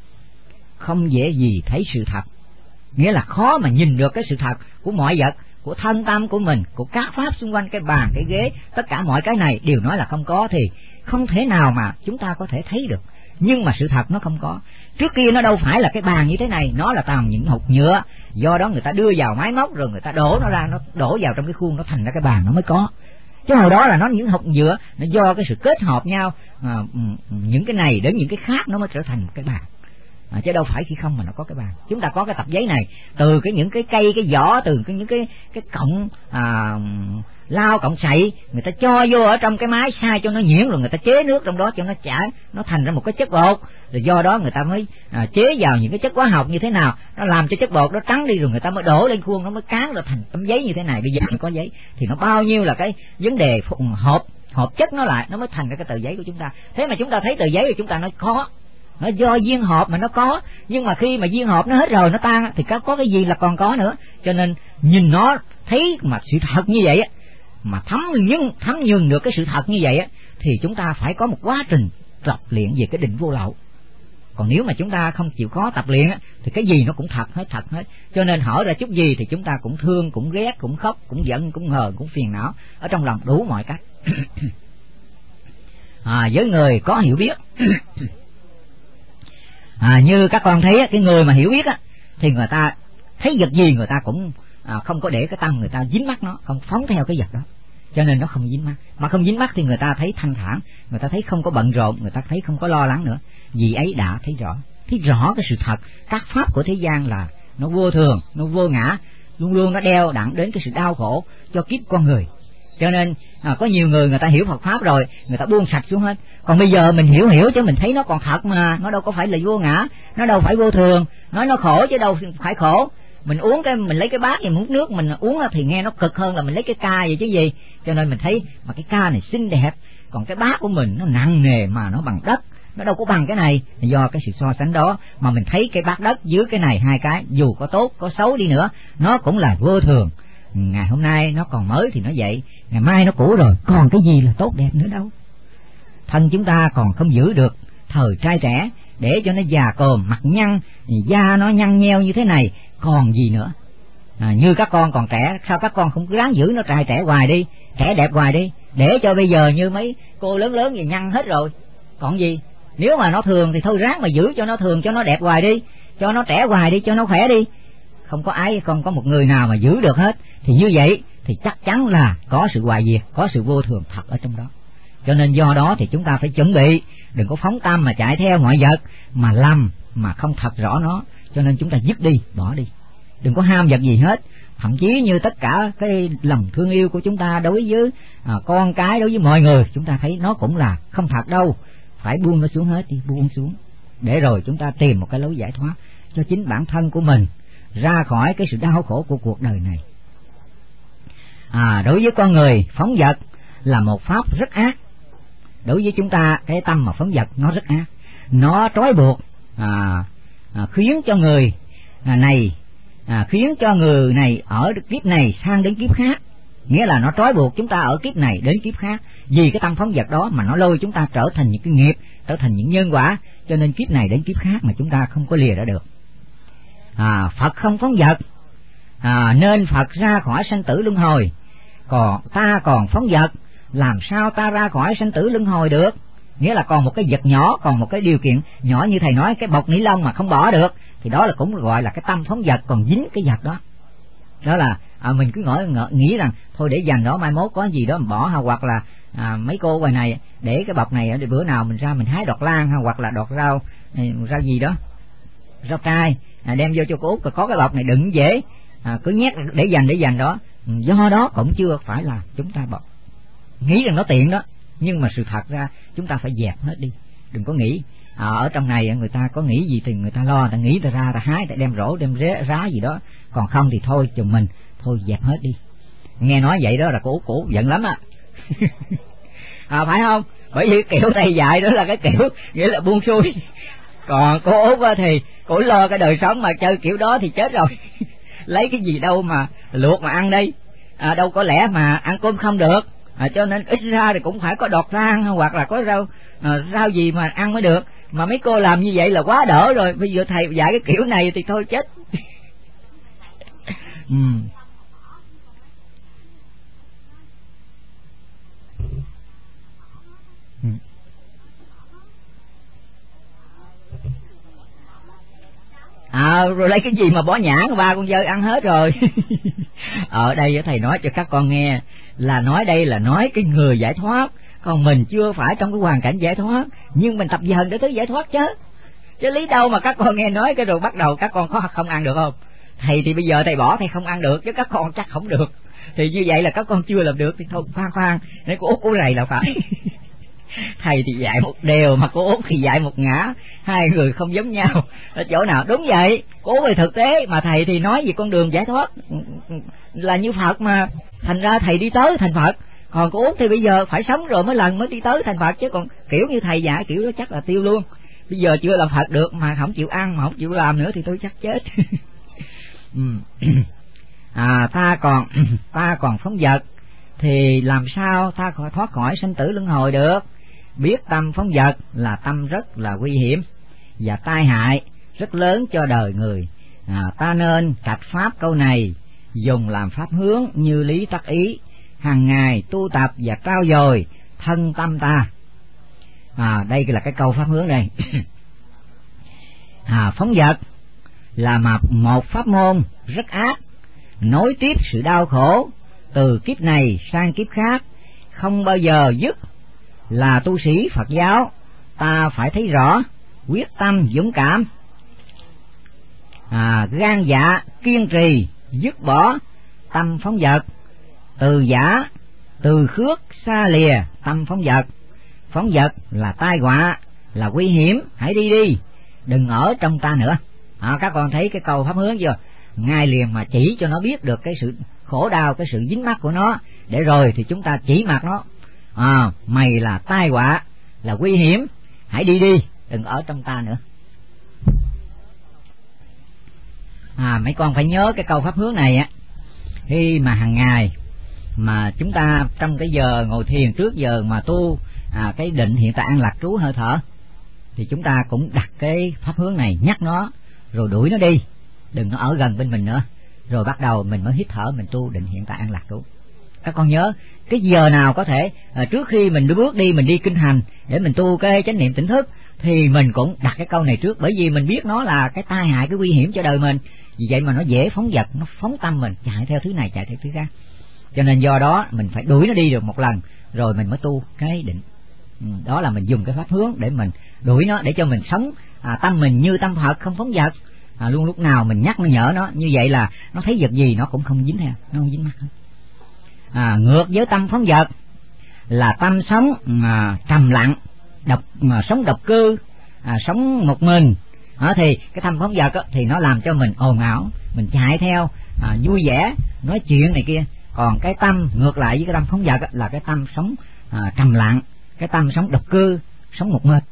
không dễ gì thấy sự thật. Nghĩa là khó mà nhìn được cái sự thật của mọi vật, của thân tâm của mình, của các pháp xung quanh cái bàn, cái ghế, tất cả mọi cái này đều nói là không có, thì không thể nào mà chúng ta có thể thấy được. Nhưng mà sự thật nó không có. Trước kia nó đâu phải là cái bàn như thế này, nó là toàn những hột nhựa, do đó người ta đưa vào máy móc rồi người ta đổ nó ra, nó đổ vào trong cái khuôn, nó thành ra cái bàn nó mới có. Chứ hồi đó là nó những hột nhựa, nó do cái sự kết hợp nhau, những cái này đến những cái khác nó mới trở thành một cái bàn. Chứ đâu phải khi không mà nó có cái bàn. Chúng ta có cái tập giấy này từ những cái cây, cái vỏ, từ những cái cọng lao cọng sậy, người ta cho vô ở trong cái máy xay cho nó nhuyễn, rồi người ta chế nước trong đó cho nó chảy, nó thành ra một cái chất bột, rồi do đó người ta mới chế vào những cái chất hóa học như thế nào, nó làm cho chất bột nó trắng đi, rồi người ta mới đổ lên khuôn, nó mới cán ra thành tấm giấy như thế này. Bây giờ mình có giấy thì nó bao nhiêu là cái vấn đề hộp chất nó lại, nó mới thành ra cái tờ giấy của chúng ta. Thế mà chúng ta thấy tờ giấy của chúng ta nó có, nó do viên hộp mà nó có, nhưng mà khi mà viên hộp nó hết rồi, nó tan thì có cái gì là còn có nữa. Cho nên nhìn nó thấy mà sự thật như vậy á, mà thấm nhuần được cái sự thật như vậy á, thì chúng ta phải có một quá trình tập luyện về cái định vô lậu. Còn nếu mà chúng ta không chịu khó tập luyện á, thì cái gì nó cũng thật hết. Cho nên hỏi ra chút gì thì chúng ta cũng thương, cũng ghét, cũng khóc, cũng giận, cũng hờn, cũng phiền não ở trong lòng đủ mọi cách. Với người có hiểu biết như các con thấy cái người mà hiểu biết á, thì người ta thấy vật gì người ta cũng không có để cái tâm người ta dính mắc nó, không phóng theo cái vật đó, cho nên nó không dính mắc. Mà không dính mắc thì người ta thấy thanh thản, người ta thấy không có bận rộn, người ta thấy không có lo lắng nữa. Vì ấy đã thấy rõ cái sự thật. Các pháp của thế gian là nó vô thường, nó vô ngã, luôn luôn nó đeo đặng đến cái sự đau khổ cho kiếp con người. Cho nên có nhiều người ta hiểu Phật pháp rồi, người ta buông sạch xuống hết. Còn bây giờ mình hiểu chứ mình thấy nó còn thật mà, nó đâu có phải là vô ngã, nó đâu phải vô thường, nói nó khổ chứ đâu phải khổ. Mình uống mình lấy cái bát mình múc nước mình uống thì nghe nó cực hơn là mình lấy cái ca vậy chứ gì. Cho nên mình thấy mà cái ca này xinh đẹp, còn cái bát của mình nó nặng nề mà nó bằng đất, nó đâu có bằng cái này. Do cái sự so sánh đó mà mình thấy cái bát đất dưới cái này hai cái, dù có tốt có xấu đi nữa, nó cũng là vô thường. Ngày hôm nay nó còn mới thì nó vậy, ngày mai nó cũ rồi, còn cái gì là tốt đẹp nữa đâu. Thân chúng ta còn không giữ được thời trai trẻ, để cho nó già còm, mặt nhăn, da nó nhăn nheo như thế này, còn gì nữa. Như các con còn trẻ, sao các con không ráng giữ nó trai trẻ hoài đi, trẻ đẹp hoài đi, để cho bây giờ như mấy cô lớn gì nhăn hết rồi, còn gì. Nếu mà nó thường thì thôi ráng mà giữ cho nó thường, cho nó đẹp hoài đi, cho nó trẻ hoài đi, cho nó khỏe đi. Không có một người nào mà giữ được hết. Thì như vậy thì chắc chắn là có sự hoại diệt, có sự vô thường thật ở trong đó. Cho nên do đó thì chúng ta phải chuẩn bị, đừng có phóng tâm mà chạy theo ngoại vật, mà làm mà không thật rõ nó. Cho nên chúng ta dứt đi, bỏ đi, đừng có ham vật gì hết. Thậm chí như tất cả cái lòng thương yêu của chúng ta đối với con cái, đối với mọi người, chúng ta thấy nó cũng là không thật đâu. Phải buông nó xuống hết đi, buông xuống, để rồi chúng ta tìm một cái lối giải thoát cho chính bản thân của mình, ra khỏi cái sự đau khổ của cuộc đời này. Đối với con người, phóng dật là một pháp rất ác. Đối với chúng ta, cái tâm mà phóng dật nó rất ác. Nó trói buộc, khiến cho người khiến cho người này ở kiếp này sang đến kiếp khác. Nghĩa là nó trói buộc chúng ta ở kiếp này đến kiếp khác. Vì cái tâm phóng dật đó mà nó lôi chúng ta trở thành những cái nghiệp, trở thành những nhân quả, cho nên kiếp này đến kiếp khác mà chúng ta không có lìa ra được. Phật không phóng dật, nên Phật ra khỏi sanh tử luân hồi. Còn ta còn phóng dật, làm sao ta ra khỏi sanh tử luân hồi được? Nghĩa là còn một cái vật nhỏ, còn một cái điều kiện nhỏ như thầy nói, cái bọc ni lông mà không bỏ được, thì đó là cũng gọi là cái tâm phóng dật, còn dính cái vật đó. Đó là mình cứ nghĩ rằng thôi để dành đó, mai mốt có gì đó mình bỏ, hoặc là mấy cô ngoài này để cái bọc này để bữa nào mình ra mình hái đọt lan, hoặc là đọt rau gì đó, rau cay, đem vô cho cô Út, có cái bọc này đựng dễ, cứ nhét để dành đó. Do đó cũng chưa phải là chúng ta nghĩ rằng nó tiện đó, nhưng mà sự thật ra chúng ta phải dẹp hết đi. Đừng có nghĩ ở trong này người ta có nghĩ gì thì người ta lo, người ta nghĩ ta ra ta hái, ta đem rổ đem rá gì đó, còn không thì thôi chùm mình thôi dẹp hết đi. Nghe nói vậy đó là cô Út giận lắm phải không? Bởi vì kiểu thầy dạy đó là cái kiểu nghĩa là buông xuôi. Còn cô Út thì cô lo cái đời sống mà chơi kiểu đó thì chết rồi. Lấy cái gì đâu mà luộc mà ăn đây, đâu có lẽ mà ăn cơm không được, cho nên ít ra thì cũng phải có đọt rang hoặc là có rau gì mà ăn mới được. Mà mấy cô làm như vậy là quá đỡ rồi, bây giờ thầy dạy cái kiểu này thì thôi chết. Rồi lấy cái gì mà bỏ nhãn, 3 con dơi ăn hết rồi. Ở đây thầy nói cho các con nghe là nói đây là nói cái người giải thoát, còn mình chưa phải trong cái hoàn cảnh giải thoát, nhưng mình tập dần để tới giải thoát chứ lý đâu mà các con nghe nói cái rồi bắt đầu các con có không ăn được không? Thầy thì bây giờ thầy bỏ thầy không ăn được, chứ các con chắc không được. Thì như vậy là các con chưa làm được thì thôi khoan, nếu cô Út cô này là phải. Thầy thì dạy một đều mà cô Út thì dạy một ngã, hai người không giống nhau ở chỗ nào. Đúng vậy, cô Út về thực tế mà thầy thì nói về con đường giải thoát là như Phật mà, thành ra thầy đi tới thành Phật. Còn cô Út thì bây giờ phải sống rồi mới lần mới đi tới thành Phật, chứ còn kiểu như thầy dạy kiểu đó chắc là tiêu luôn. Bây giờ chưa làm Phật được mà không chịu ăn mà không chịu làm nữa thì tôi chắc chết. Ta còn phóng dật thì làm sao ta thoát khỏi sanh tử luân hồi được? Biết tâm phóng dật là tâm rất là nguy hiểm và tai hại rất lớn cho đời người. Ta nên trạch pháp câu này, dùng làm pháp hướng như lý tắc ý, hàng ngày tu tập và trau dồi thân tâm ta. Đây là cái câu pháp hướng đây. Phóng dật là một pháp môn rất ác, nối tiếp sự đau khổ từ kiếp này sang kiếp khác, không bao giờ dứt. Là tu sĩ Phật giáo, ta phải thấy rõ, quyết tâm dũng cảm, gan dạ kiên trì, dứt bỏ tâm phóng dật, từ giả từ khước xa lìa tâm phóng dật. Phóng dật là tai họa, là nguy hiểm, hãy đi, đừng ở trong ta nữa. Các con thấy cái câu pháp hướng chưa? Ngay liền mà chỉ cho nó biết được cái sự khổ đau, cái sự dính mắc của nó, để rồi thì chúng ta chỉ mặt nó. Mày là tai họa, là nguy hiểm, hãy đi, đừng ở trong ta nữa. Mấy con phải nhớ cái câu pháp hướng này á, khi mà hàng ngày mà chúng ta trong cái giờ ngồi thiền, trước giờ mà tu cái định hiện tại an lạc trú hơi thở, thì chúng ta cũng đặt cái pháp hướng này, nhắc nó rồi đuổi nó đi, đừng nó ở gần bên mình nữa, rồi bắt đầu mình mới hít thở, mình tu định hiện tại an lạc trú. Các con nhớ cái giờ nào có thể trước khi mình bước đi, mình đi kinh hành để mình tu cái chánh niệm tỉnh thức, thì mình cũng đặt cái câu này trước, bởi vì mình biết nó là cái tai hại, cái nguy hiểm cho đời mình. Vì vậy mà nó dễ phóng dật, nó phóng tâm mình chạy theo thứ này, chạy theo thứ khác. Cho nên do đó mình phải đuổi nó đi được một lần rồi mình mới tu cái định. Đó là mình dùng cái pháp hướng để mình đuổi nó, để cho mình sống tâm mình như tâm Phật, không phóng dật. Luôn lúc nào mình nhắc nó, nhở nó, như vậy là nó thấy vật gì nó cũng không dính theo, nó không dính mắt hết. Ngược với tâm phóng dật là tâm sống trầm lặng, sống độc cư, sống một mình. Thì cái tâm phóng dật thì nó làm cho mình ồn ào, mình chạy theo, vui vẻ, nói chuyện này kia. Còn cái tâm ngược lại với cái tâm phóng dật là cái tâm sống trầm lặng, cái tâm sống độc cư, sống một mình.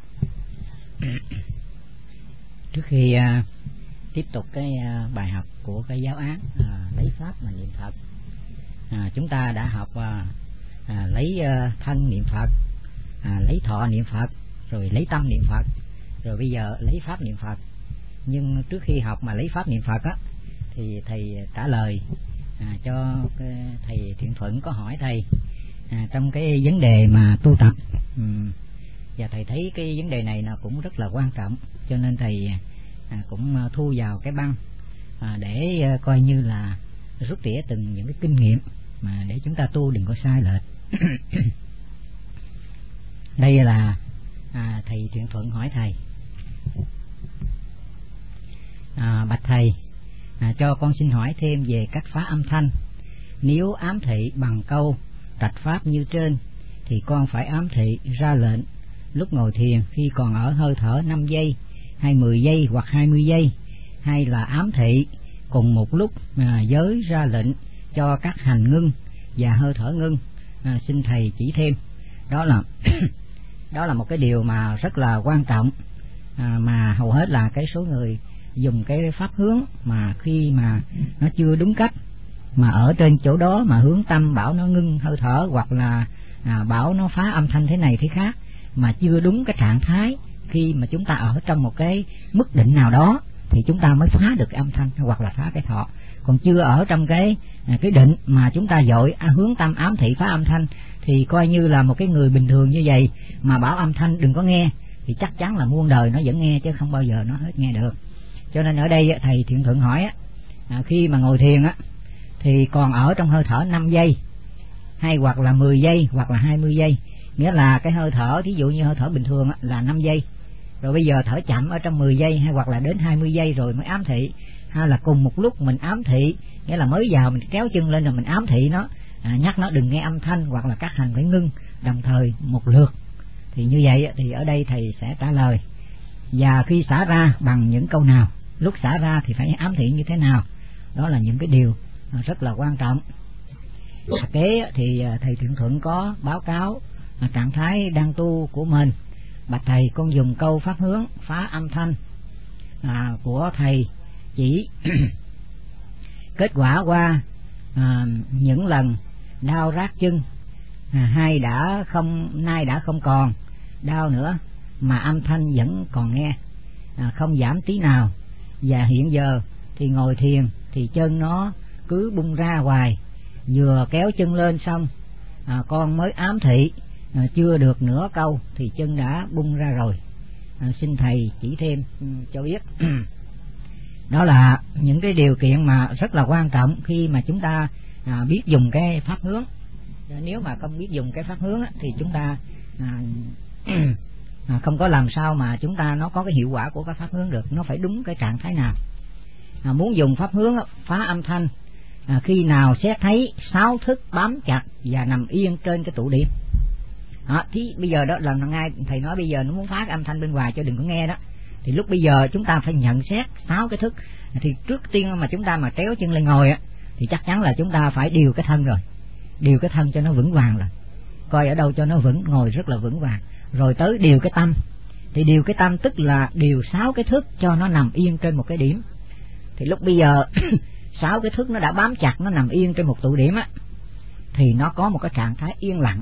Trước khi tiếp tục cái bài học của cái giáo án lấy pháp mà niệm Phật, chúng ta đã học lấy thân niệm Phật, lấy thọ niệm Phật, rồi lấy tâm niệm Phật, rồi bây giờ lấy pháp niệm Phật. Nhưng trước khi học mà lấy pháp niệm Phật thì thầy trả lời cho thầy Thiện Thuận có hỏi thầy trong cái vấn đề mà tu tập, và thầy thấy cái vấn đề này nó cũng rất là quan trọng, cho nên thầy cũng thu vào cái băng để coi như là rút tỉa từng những cái kinh nghiệm mà để chúng ta tu đừng có sai lệch. Đây là thầy Thiện Thuận hỏi thầy: bạch thầy, cho con xin hỏi thêm về các phá âm thanh. Nếu ám thị bằng câu trạch pháp như trên thì con phải ám thị ra lệnh lúc ngồi thiền khi còn ở hơi thở 5 giây hay 10 giây hoặc 20 giây, hay là ám thị cùng một lúc giới ra lệnh cho các hành ngưng và hơi thở ngưng? Xin thầy chỉ thêm. Đó là một cái điều mà rất là quan trọng, mà hầu hết là cái số người dùng cái pháp hướng mà khi mà nó chưa đúng cách, mà ở trên chỗ đó mà hướng tâm bảo nó ngưng hơi thở, hoặc là bảo nó phá âm thanh thế này thế khác, mà chưa đúng cái trạng thái. Khi mà chúng ta ở trong một cái mức định nào đó thì chúng ta mới phá được cái âm thanh hoặc là phá cái thọ. Còn chưa ở trong cái định mà chúng ta vội hướng tâm ám thị phá âm thanh thì coi như là một cái người bình thường như vậy mà bảo âm thanh đừng có nghe thì chắc chắn là muôn đời nó vẫn nghe, chứ không bao giờ nó hết nghe được. Cho nên ở đây thầy Thiện Thuận hỏi khi mà ngồi thiền thì còn ở trong hơi thở 5 giây hay hoặc là 10 giây hoặc là 20 giây, nghĩa là cái hơi thở thí dụ như hơi thở bình thường là 5 giây, rồi bây giờ thở chậm ở trong 10 giây hay hoặc là đến 20 giây rồi mới ám thị, hay là cùng một lúc mình ám thị, nghĩa là mới vào mình kéo chân lên rồi mình ám thị nó, nhắc nó đừng nghe âm thanh, hoặc là các hành phải ngưng đồng thời một lượt. Thì như vậy thì ở đây thầy sẽ trả lời. Và khi xả ra bằng những câu nào, lúc xả ra thì phải ám thị như thế nào, đó là những cái điều rất là quan trọng. Kế thì thầy Thiện Thuận có báo cáo trạng thái đang tu của mình. Bạch thầy, con dùng câu pháp hướng phá âm thanh của thầy chỉ kết quả qua những lần đau rát chân, nay đã không còn đau nữa, mà âm thanh vẫn còn nghe, không giảm tí nào. Và hiện giờ thì ngồi thiền thì chân nó cứ bung ra hoài, vừa kéo chân lên xong con mới ám thị, chưa được nửa câu thì chân đã bung ra rồi. Xin thầy chỉ thêm cho biết. Đó là những cái điều kiện mà rất là quan trọng khi mà chúng ta biết dùng cái pháp hướng. Nếu mà không biết dùng cái pháp hướng thì chúng ta không có làm sao mà chúng ta nó có cái hiệu quả của cái pháp hướng được. Nó phải đúng cái trạng thái nào. Muốn dùng pháp hướng phá âm thanh, khi nào xét thấy 6 thức bám chặt và nằm yên trên cái tụ điểm. Thì bây giờ đó là ngay thầy nói bây giờ nó muốn phá cái âm thanh bên ngoài cho đừng có nghe đó, thì lúc bây giờ chúng ta phải nhận xét 6 cái thức. Thì trước tiên mà chúng ta mà tréo chân lên ngồi thì chắc chắn là chúng ta phải điều cái thân rồi, điều cái thân cho nó vững vàng rồi, coi ở đâu cho nó vững, ngồi rất là vững vàng. Rồi tới điều cái tâm, thì điều cái tâm tức là điều 6 cái thức cho nó nằm yên trên một cái điểm. Thì lúc bây giờ 6 cái thức nó đã bám chặt, nó nằm yên trên một tụ điểm thì nó có một cái trạng thái yên lặng.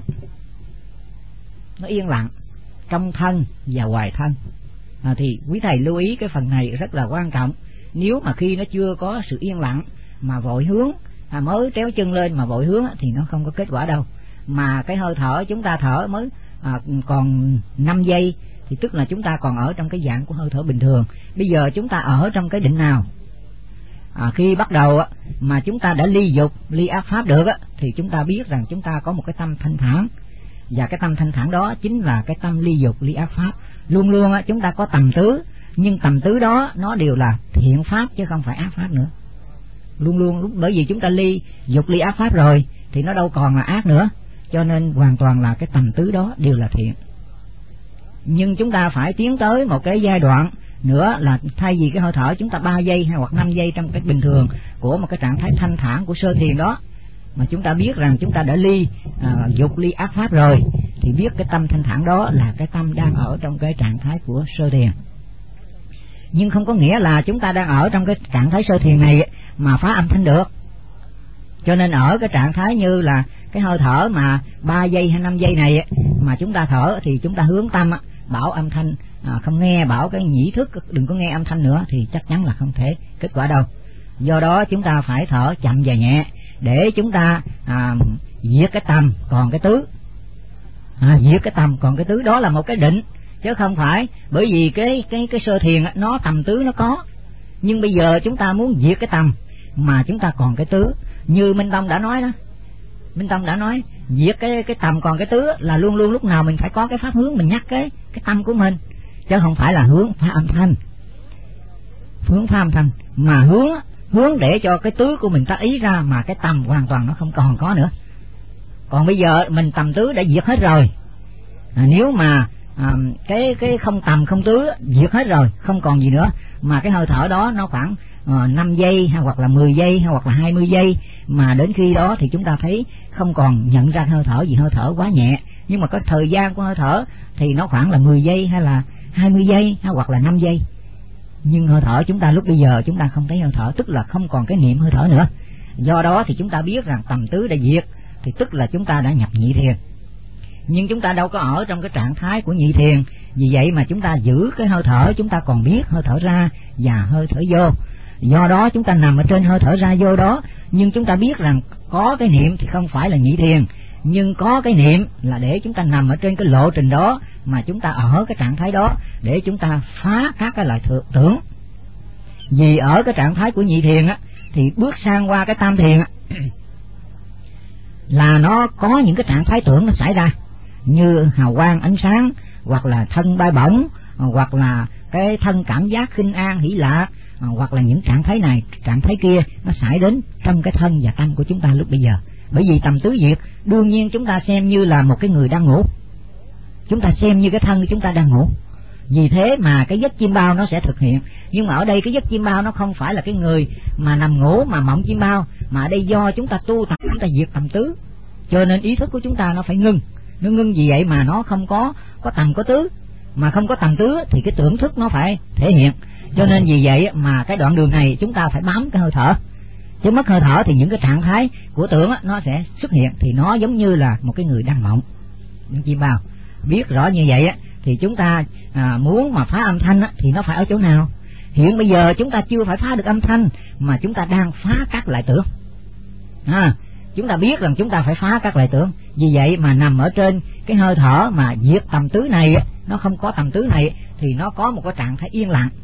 Nó yên lặng trong thân và ngoài thân. Thì quý thầy lưu ý cái phần này rất là quan trọng. Nếu mà khi nó chưa có sự yên lặng mà vội hướng, mới tréo chân lên mà vội hướng thì nó không có kết quả đâu. Mà cái hơi thở chúng ta thở mới còn 5 giây thì tức là chúng ta còn ở trong cái dạng của hơi thở bình thường. Bây giờ chúng ta ở trong cái định nào? Khi bắt đầu mà chúng ta đã ly dục, ly ác pháp được thì chúng ta biết rằng chúng ta có một cái tâm thanh thản. Và cái tâm thanh thản đó chính là cái tâm ly dục, ly ác pháp. Luôn luôn chúng ta có tầm tứ, nhưng tầm tứ đó nó đều là thiện pháp chứ không phải ác pháp nữa. Luôn luôn, bởi vì chúng ta ly dục, ly ác pháp rồi thì nó đâu còn là ác nữa. Cho nên hoàn toàn là cái tầm tứ đó đều là thiện. Nhưng chúng ta phải tiến tới một cái giai đoạn nữa là thay vì cái hơi thở chúng ta 3 giây hay hoặc 5 giây trong cái bình thường của một cái trạng thái thanh thản của sơ thiền đó, mà chúng ta biết rằng chúng ta đã ly dục, ly ác pháp rồi, thì biết cái tâm thanh thản đó là cái tâm đang ở trong cái trạng thái của sơ thiền. Nhưng không có nghĩa là chúng ta đang ở trong cái trạng thái sơ thiền này mà phá âm thanh được. Cho nên ở cái trạng thái như là cái hơi thở mà 3 giây hay 5 giây này mà chúng ta thở thì chúng ta hướng tâm bảo âm thanh không nghe, bảo cái nhĩ thức đừng có nghe âm thanh nữa, thì chắc chắn là không thể kết quả đâu. Do đó chúng ta phải thở chậm và nhẹ để chúng ta diệt cái tầm còn cái tứ. Diệt cái tầm còn cái tứ đó là một cái định, chứ không phải bởi vì cái sơ thiền nó tầm tứ nó có, nhưng bây giờ chúng ta muốn diệt cái tầm mà chúng ta còn cái tứ. Như Minh Tông đã nói đó, Minh Tông đã nói diệt cái tầm còn cái tứ là luôn luôn lúc nào mình phải có cái pháp hướng, mình nhắc cái tâm của mình, chứ không phải là hướng phá âm thanh. Hướng phá âm thanh mà hướng để cho cái tứ của mình ta ý ra, mà cái tầm hoàn toàn nó không còn có nữa. Còn bây giờ mình tầm tứ đã diệt hết rồi. Nếu mà cái không tầm không tứ diệt hết rồi, không còn gì nữa, mà cái hơi thở đó nó khoảng 5 giây hay hoặc là 10 giây hay hoặc là 20 giây, mà đến khi đó thì chúng ta thấy không còn nhận ra hơi thở gì, hơi thở quá nhẹ, nhưng mà cái thời gian của hơi thở thì nó khoảng là 10 giây hay là 20 giây hay hoặc là 5 giây. Nhưng hơi thở chúng ta lúc bây giờ chúng ta không thấy hơi thở, tức là không còn cái niệm hơi thở nữa. Do đó thì chúng ta biết rằng tầm tứ đã diệt, thì tức là chúng ta đã nhập nhị thiền. Nhưng chúng ta đâu có ở trong cái trạng thái của nhị thiền, vì vậy mà chúng ta giữ cái hơi thở, chúng ta còn biết hơi thở ra và hơi thở vô. Do đó chúng ta nằm ở trên hơi thở ra vô đó, nhưng chúng ta biết rằng có cái niệm thì không phải là nhị thiền, nhưng có cái niệm là để chúng ta nằm ở trên cái lộ trình đó, mà chúng ta ở cái trạng thái đó để chúng ta phá các cái loại tưởng. Vì ở cái trạng thái của nhị thiền thì bước sang qua cái tam thiền là nó có những cái trạng thái tưởng nó xảy ra, như hào quang ánh sáng, hoặc là thân bay bổng, hoặc là cái thân cảm giác khinh an hỷ lạc, hoặc là những trạng thái này, trạng thái kia nó xảy đến trong cái thân và tâm của chúng ta lúc bây giờ. Bởi vì tầm tứ diệt, đương nhiên chúng ta xem như là một cái người đang ngủ, chúng ta xem như cái thân của chúng ta đang ngủ. Vì thế mà cái giấc chiêm bao nó sẽ thực hiện. Nhưng mà ở đây cái giấc chiêm bao nó không phải là cái người mà nằm ngủ mà mộng chiêm bao, mà ở đây do chúng ta tu tập, chúng ta diệt tầm tứ, cho nên ý thức của chúng ta nó phải ngưng. Nó ngưng vì vậy mà nó không có tầm có tứ, mà không có tầm tứ thì cái tưởng thức nó phải thể hiện. Cho nên vì vậy mà cái đoạn đường này chúng ta phải bám cái hơi thở, chứ mất hơi thở thì những cái trạng thái của tưởng nó sẽ xuất hiện, thì nó giống như là một cái người đang mộng, những chiêm bao. Biết rõ như vậy thì chúng ta muốn mà phá âm thanh thì nó phải ở chỗ nào? Hiện bây giờ chúng ta chưa phải phá được âm thanh, mà chúng ta đang phá các loại tưởng. Chúng ta biết rằng chúng ta phải phá các loại tưởng, vì vậy mà nằm ở trên cái hơi thở mà diệt tầm tứ này, nó không có tầm tứ này thì nó có một cái trạng thái yên lặng.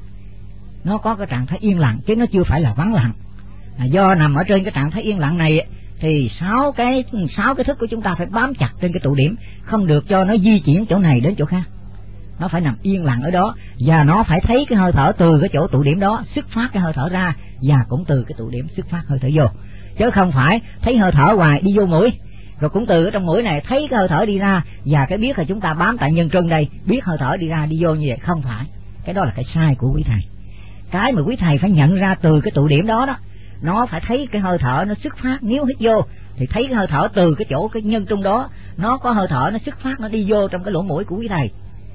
Nó có cái trạng thái yên lặng chứ nó chưa phải là vắng lặng. Do nằm ở trên cái trạng thái yên lặng này thì sáu cái thức của chúng ta phải bám chặt trên cái tụ điểm, không được cho nó di chuyển chỗ này đến chỗ khác. Nó phải nằm yên lặng ở đó, và nó phải thấy cái hơi thở từ cái chỗ tụ điểm đó xuất phát cái hơi thở ra, và cũng từ cái tụ điểm xuất phát hơi thở vô. Chứ không phải thấy hơi thở hoài đi vô mũi, rồi cũng từ ở trong mũi này thấy cái hơi thở đi ra, và cái biết là chúng ta bám tại nhân trung đây, biết hơi thở đi ra đi vô như vậy. Không phải, cái đó là cái sai của quý thầy. Cái mà quý thầy phải nhận ra từ cái tụ điểm đó, nó phải thấy cái hơi thở nó xuất phát. Nếu hít vô thì thấy cái hơi thở từ cái chỗ cái nhân trung đó, nó có hơi thở nó xuất phát, nó đi vô trong cái lỗ mũi của quý thầy,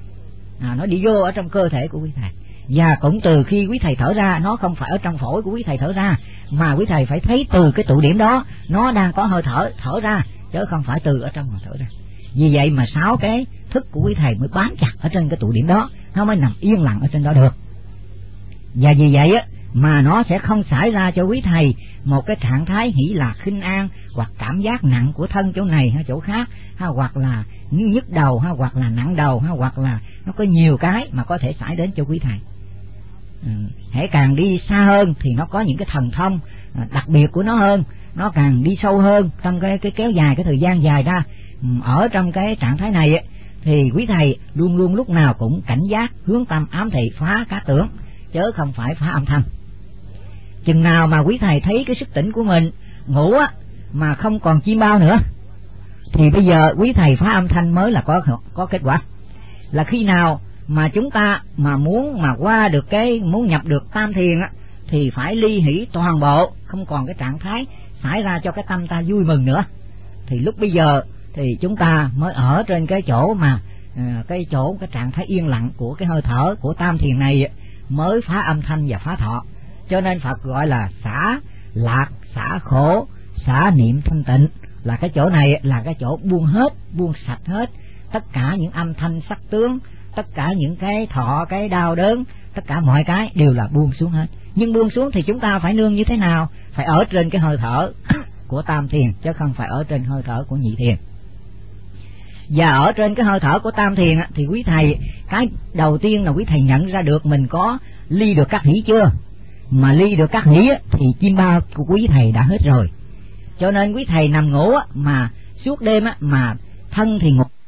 nó đi vô ở trong cơ thể của quý thầy. Và cũng từ khi quý thầy thở ra, nó không phải ở trong phổi của quý thầy thở ra, mà quý thầy phải thấy từ cái tụ điểm đó nó đang có hơi thở ra, chứ không phải từ ở trong mà thở ra. Vì vậy mà 6 cái thức của quý thầy mới bám chặt ở trên cái tụ điểm đó, nó mới nằm yên lặng ở trên đó được. Và vì vậy mà nó sẽ không xảy ra cho quý thầy một cái trạng thái hỷ lạc khinh an, hoặc cảm giác nặng của thân chỗ này hay chỗ khác, hoặc là nhức đầu, hoặc là nặng đầu, hoặc là nó có nhiều cái mà có thể xảy đến cho quý thầy. Hãy càng đi xa hơn thì nó có những cái thần thông đặc biệt của nó hơn, nó càng đi sâu hơn trong cái kéo dài cái thời gian dài ra. Ở trong cái trạng thái này thì quý thầy luôn luôn lúc nào cũng cảnh giác, hướng tâm ám thị phá các tưởng, chứ không phải phá âm thanh. Chừng nào mà quý thầy thấy cái sức tỉnh của mình ngủ mà không còn chiêm bao nữa, thì bây giờ quý thầy phá âm thanh mới là có kết quả. Là khi nào mà chúng ta mà muốn mà qua được muốn nhập được tam thiền thì phải ly hỷ toàn bộ, không còn cái trạng thái xảy ra cho cái tâm ta vui mừng nữa. Thì lúc bây giờ thì chúng ta mới ở trên cái chỗ mà cái trạng thái yên lặng của cái hơi thở của tam thiền này mới phá âm thanh và phá thọ. Cho nên Phật gọi là xả lạc, xả khổ, xả niệm thanh tịnh. Là cái chỗ này là cái chỗ buông hết, buông sạch hết tất cả những âm thanh sắc tướng, tất cả những cái thọ, cái đau đớn, tất cả mọi cái đều là buông xuống hết. Nhưng buông xuống thì chúng ta phải nương như thế nào? Phải ở trên cái hơi thở của tam thiền, chứ không phải ở trên hơi thở của nhị thiền. Và ở trên cái hơi thở của tam thiền thì quý thầy, cái đầu tiên là quý thầy nhận ra được mình có ly được các hỷ chưa. Mà ly được các hỷ thì chiêm bao của quý thầy đã hết rồi. Cho nên quý thầy nằm ngủ mà suốt đêm mà thân thì ngủ,